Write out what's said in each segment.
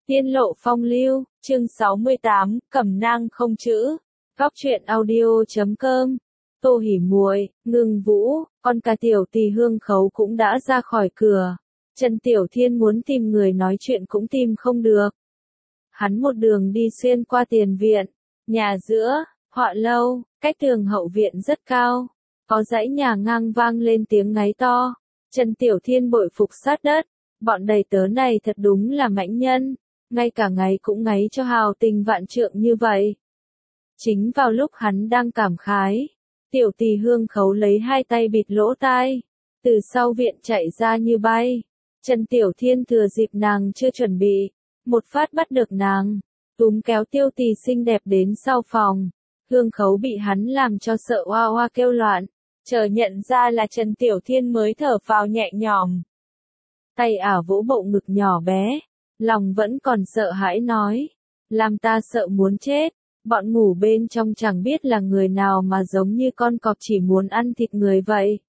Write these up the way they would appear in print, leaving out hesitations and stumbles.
Tiên lộ phong lưu, chương 68, cẩm nang không chữ. Góc truyện audio.com. Tô Hỉ Muội, Ngưng Vũ, con cả Tiểu Tỳ Hương Khấu cũng đã ra khỏi cửa. Trần Tiểu Thiên muốn tìm người nói chuyện cũng tìm không được. Hắn một đường đi xuyên qua tiền viện, nhà giữa, họa lâu, cách tường hậu viện rất cao. Có dãy nhà ngang vang lên tiếng ngáy to. Trần Tiểu Thiên bội phục sát đất. Bọn đầy tớ này thật đúng là mãnh nhân. Ngay cả ngáy cũng ngáy cho hào tình vạn trượng như vậy. Chính vào lúc hắn đang cảm khái, Tiểu Tỳ Hương Khấu lấy hai tay bịt lỗ tai, từ sau viện chạy ra như bay. Trần Tiểu Thiên thừa dịp nàng chưa chuẩn bị, một phát bắt được nàng, túm kéo Tiêu Tỳ xinh đẹp đến sau phòng. Hương Khấu bị hắn làm cho sợ oa oa kêu loạn, chờ nhận ra là Trần Tiểu Thiên mới thở phào nhẹ nhõm. Tay ả vỗ bộ ngực nhỏ bé, lòng vẫn còn sợ hãi nói, làm ta sợ muốn chết, bọn ngủ bên trong chẳng biết là người nào mà giống như con cọp chỉ muốn ăn thịt người vậy.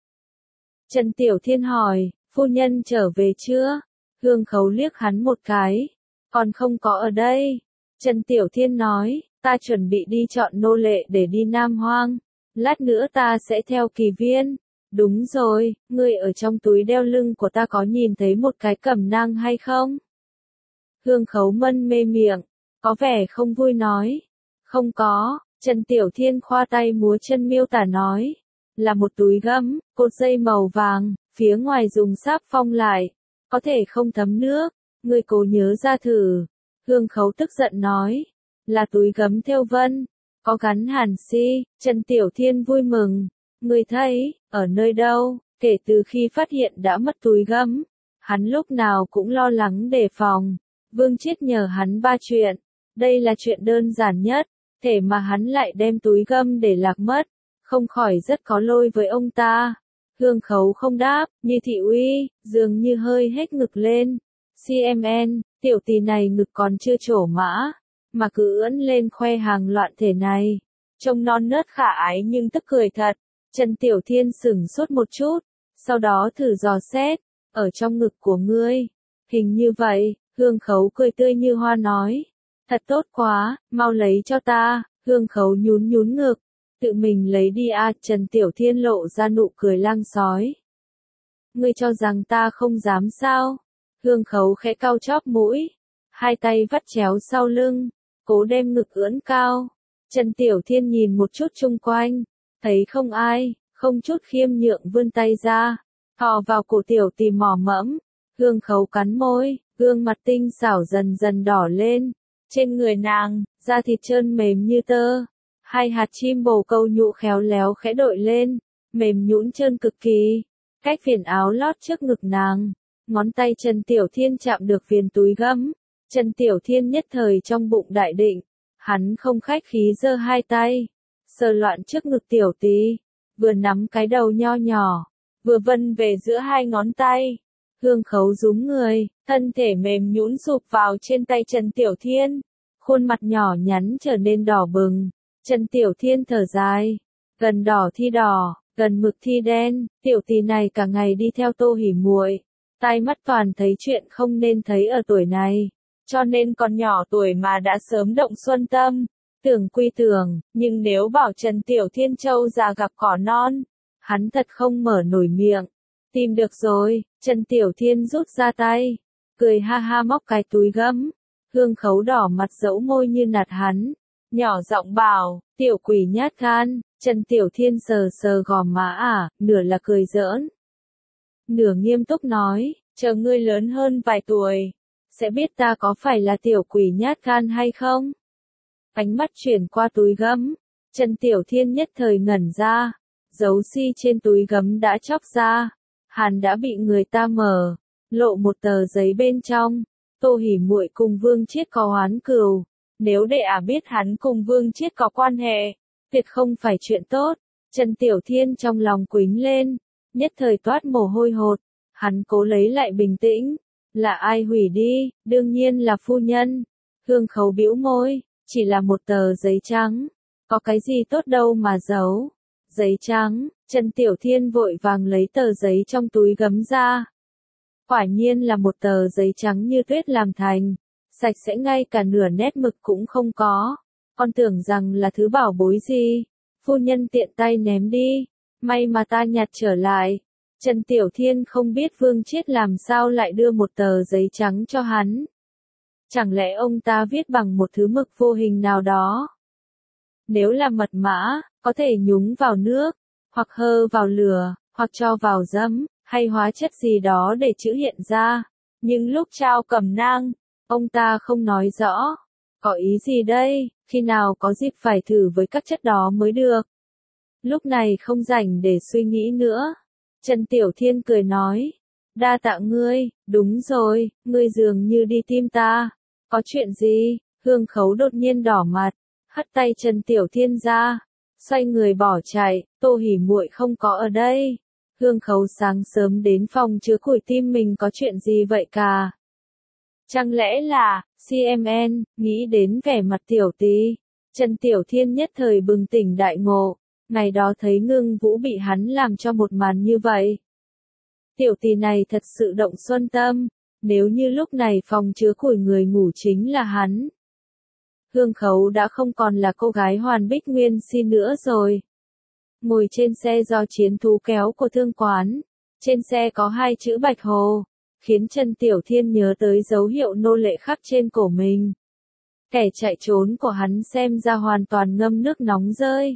Trần Tiểu Thiên hỏi, phu nhân trở về chưa? Hương Khấu liếc hắn một cái, còn không có ở đây. Trần Tiểu Thiên nói, ta chuẩn bị đi chọn nô lệ để đi Nam Hoang, lát nữa ta sẽ theo Kỳ Viên. Đúng rồi, ngươi ở trong túi đeo lưng của ta có nhìn thấy một cái cẩm nang hay không? Hương Khấu mân mê miệng, có vẻ không vui nói. Không có, Trần Tiểu Thiên khoa tay múa chân miêu tả nói. Là một túi gấm, cột dây màu vàng, phía ngoài dùng sáp phong lại. Có thể không thấm nước, ngươi cố nhớ ra thử. Hương Khấu tức giận nói. Là túi gấm thêu vân, có gắn hàn si. Trần Tiểu Thiên vui mừng. Ngươi thấy, ở nơi đâu, kể từ khi phát hiện đã mất túi gấm. Hắn lúc nào cũng lo lắng đề phòng. Vương Chiết nhờ hắn 3 chuyện. Đây là chuyện đơn giản nhất. Thể mà hắn lại đem túi gấm để lạc mất. Không khỏi rất có lỗi với ông ta. Hương Khấu không đáp, như thị uy, dường như hơi hết ngực lên. CMN, Tiểu Tỳ này ngực còn chưa trổ mã. Mà cứ ưỡn lên khoe hàng loạn thể này. Trông non nớt khả ái nhưng tức cười thật. Trần Tiểu Thiên sửng sốt một chút. Sau đó thử dò xét. Ở trong ngực của ngươi. Hình như vậy. Hương Khấu cười tươi như hoa nói. Thật tốt quá, mau lấy cho ta. Hương Khấu nhún nhún ngực. Tự mình lấy đi à. Trần Tiểu Thiên lộ ra nụ cười lang sói. Ngươi cho rằng ta không dám sao? Hương Khấu khẽ cau chóp mũi. Hai tay vắt chéo sau lưng. Cố đem ngực ưỡn cao. Trần Tiểu Thiên nhìn một chút chung quanh. Thấy không ai, không chút khiêm nhượng vươn tay ra. Thò vào cổ Tiểu Tỳ mò mẫm. Hương Khấu cắn môi, gương mặt tinh xảo dần dần đỏ lên. Trên người nàng, da thịt trơn mềm như tơ. Hai hạt chim bồ câu nhũ khéo léo khẽ đội lên, mềm nhũn trơn cực kỳ. Cách viền áo lót trước ngực nàng, ngón tay Trần Tiểu Thiên chạm được viền túi gấm. Trần Tiểu Thiên nhất thời trong bụng đại định, hắn không khách khí giơ hai tay, sờ loạn trước ngực Tiểu Tỳ, vừa nắm cái đầu nho nhỏ, vừa vân về giữa hai ngón tay. Hương Khấu rúm người, thân thể mềm nhũn sụp vào trên tay Trần Tiểu Thiên, khuôn mặt nhỏ nhắn trở nên đỏ bừng. Trần Tiểu Thiên thở dài, gần đỏ thi đỏ, gần mực thi đen, Tiểu Tỳ này cả ngày đi theo Tô Hỉ Muội, tai mắt toàn thấy chuyện không nên thấy ở tuổi này, cho nên còn nhỏ tuổi mà đã sớm động xuân tâm. Tưởng quy tưởng, nhưng nếu bảo Trần Tiểu Thiên Châu già gặp cỏ non, hắn thật không mở nổi miệng. Tìm được rồi, Trần Tiểu Thiên rút ra tay, cười ha ha móc cái túi gấm. Hương Khấu đỏ mặt dẫu môi như nạt hắn, nhỏ giọng bảo, tiểu quỷ nhát gan. Trần Tiểu Thiên sờ sờ gò má ả, nửa là cười giỡn, nửa nghiêm túc nói, chờ ngươi lớn hơn vài tuổi, sẽ biết ta có phải là tiểu quỷ nhát gan hay không. Ánh mắt chuyển qua túi gấm, Trần Tiểu Thiên nhất thời ngẩn ra, dấu si trên túi gấm đã chóc ra, hàn đã bị người ta mở, lộ một tờ giấy bên trong. Tô Hỉ Muội cùng Vương Chiết có oán cừu, nếu để ả biết hắn cùng Vương Chiết có quan hệ, tuyệt không phải chuyện tốt. Trần Tiểu Thiên trong lòng quĩnh lên, nhất thời toát mồ hôi hột, hắn cố lấy lại bình tĩnh. Là ai hủy đi? Đương nhiên là phu nhân. Hương Khấu bĩu môi, chỉ là một tờ giấy trắng, có cái gì tốt đâu mà giấu. Giấy trắng. Trần Tiểu Thiên vội vàng lấy tờ giấy trong túi gấm ra. Quả nhiên là một tờ giấy trắng như tuyết làm thành. sạch sẽ ngay cả nửa nét mực cũng không có. Con tưởng rằng là thứ bảo bối gì, phu nhân tiện tay ném đi, may mà ta nhặt trở lại. Trần Tiểu Thiên không biết Vương Chiết làm sao lại đưa một tờ giấy trắng cho hắn. Chẳng lẽ ông ta viết bằng một thứ mực vô hình nào đó? Nếu là mật mã, có thể nhúng vào nước, hoặc hơ vào lửa, hoặc cho vào giấm, hay hóa chất gì đó để chữ hiện ra. Nhưng lúc trao cẩm nang, ông ta không nói rõ. Có ý gì đây, khi nào có dịp phải thử với các chất đó mới được. Lúc này không rảnh để suy nghĩ nữa. Trần Tiểu Thiên cười nói. Đa tạ ngươi, đúng rồi, ngươi dường như đi tìm ta. Có chuyện gì? Hương Khấu đột nhiên đỏ mặt, hất tay Trần Tiểu Thiên ra, xoay người bỏ chạy. Tô Hỉ Muội không có ở đây. Hương Khấu sáng sớm đến phòng chứa củi tim mình có chuyện gì vậy cả? Chẳng lẽ là CMN? Nghĩ đến vẻ mặt Tiểu Tý, Trần Tiểu Thiên nhất thời bừng tỉnh đại ngộ. Ngày đó thấy Ngưng Vũ bị hắn làm cho một màn như vậy. Tiểu Tý này thật sự động xuân tâm. Nếu như lúc này phòng chứa củi người ngủ chính là hắn, Hương Khấu đã không còn là cô gái hoàn bích nguyên si nữa rồi. Ngồi trên xe do chiến thú kéo của thương quán, trên xe có 2 chữ Bạch Hồ, khiến Trần Tiểu Thiên nhớ tới dấu hiệu nô lệ khắc trên cổ mình. Kẻ chạy trốn của hắn xem ra hoàn toàn ngâm nước nóng rơi.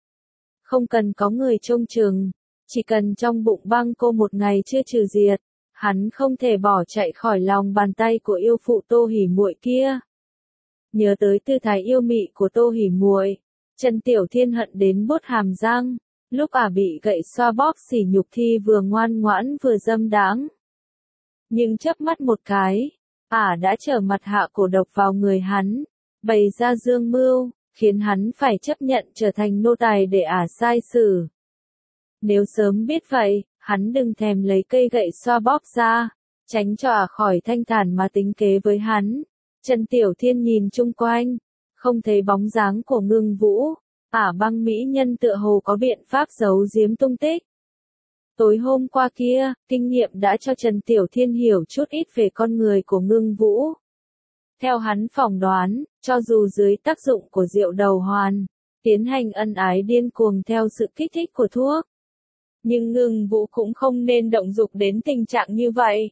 Không cần có người trông chừng, chỉ cần trong bụng băng cô một ngày chưa trừ diệt, hắn không thể bỏ chạy khỏi lòng bàn tay của yêu phụ Tô Hỉ Muội kia. Nhớ tới tư thái yêu mị của Tô Hỉ Muội, Trần Tiểu Thiên hận đến buốt hàm răng. Lúc bị gậy xoa bóp sỉ nhục thì vừa ngoan ngoãn vừa dâm đãng. Nhưng chớp mắt một cái, đã trở mặt hạ cổ độc vào người hắn, bày ra dương mưu, khiến hắn phải chấp nhận trở thành nô tài để sai xử. Nếu sớm biết vậy, hắn đừng thèm lấy cây gậy xoa bóp ra, tránh cho khỏi thanh thản mà tính kế với hắn. Trần Tiểu Thiên nhìn chung quanh, không thấy bóng dáng của Ngưng Vũ. Băng mỹ nhân tựa hồ có biện pháp giấu giếm tung tích. Tối hôm qua kia, kinh nghiệm đã cho Trần Tiểu Thiên hiểu chút ít về con người của Ngưng Vũ. Theo hắn phỏng đoán, cho dù dưới tác dụng của rượu đầu hoàn, tiến hành ân ái điên cuồng theo sự kích thích của thuốc, nhưng Ngưng Vũ cũng không nên động dục đến tình trạng như vậy.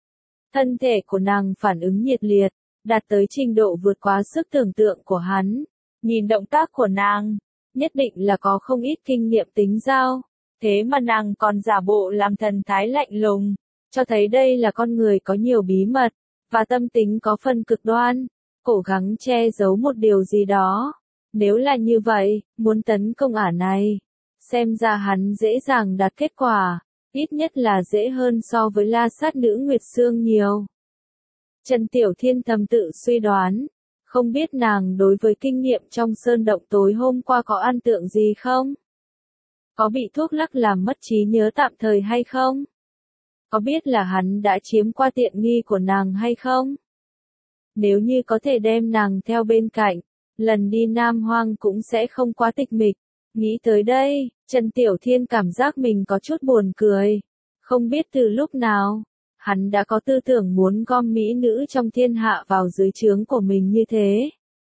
Thân thể của nàng phản ứng nhiệt liệt, đạt tới trình độ vượt quá sức tưởng tượng của hắn. Nhìn động tác của nàng, nhất định là có không ít kinh nghiệm tính giao, thế mà nàng còn giả bộ làm thần thái lạnh lùng, cho thấy đây là con người có nhiều bí mật, và tâm tính có phần cực đoan, cố gắng che giấu một điều gì đó. Nếu là như vậy, muốn tấn công này, xem ra hắn dễ dàng đạt kết quả, ít nhất là dễ hơn so với La Sát Nữ Nguyệt Sương nhiều. Trần Tiểu Thiên thầm tự suy đoán. Không biết nàng đối với kinh nghiệm trong sơn động tối hôm qua có ấn tượng gì không? Có bị thuốc lắc làm mất trí nhớ tạm thời hay không? Có biết là hắn đã chiếm qua tiện nghi của nàng hay không? Nếu như có thể đem nàng theo bên cạnh, lần đi Nam Hoang cũng sẽ không quá tịch mịch. Nghĩ tới đây, Trần Tiểu Thiên cảm giác mình có chút buồn cười. Không biết từ lúc nào, hắn đã có tư tưởng muốn gom mỹ nữ trong thiên hạ vào dưới trướng của mình như thế.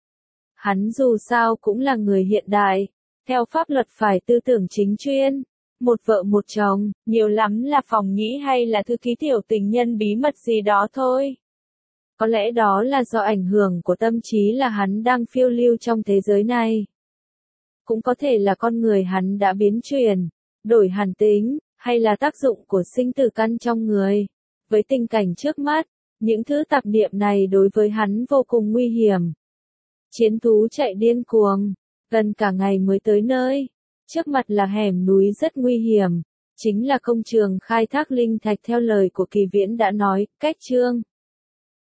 Hắn dù sao cũng là người hiện đại, theo pháp luật phải tư tưởng chính chuyên, một vợ một chồng, nhiều lắm là phòng nhĩ hay là thư ký tiểu tình nhân bí mật gì đó thôi. Có lẽ đó là do ảnh hưởng của tâm trí là hắn đang phiêu lưu trong thế giới này. Cũng có thể là con người hắn đã biến chuyển, đổi hẳn tính, hay là tác dụng của sinh tử căn trong người. Với tình cảnh trước mắt, những thứ tạp niệm này đối với hắn vô cùng nguy hiểm. Chiến thú chạy điên cuồng, gần cả ngày mới tới nơi. Trước mặt là hẻm núi rất nguy hiểm, chính là công trường khai thác linh thạch theo lời của Kỳ Viễn đã nói, cách chương.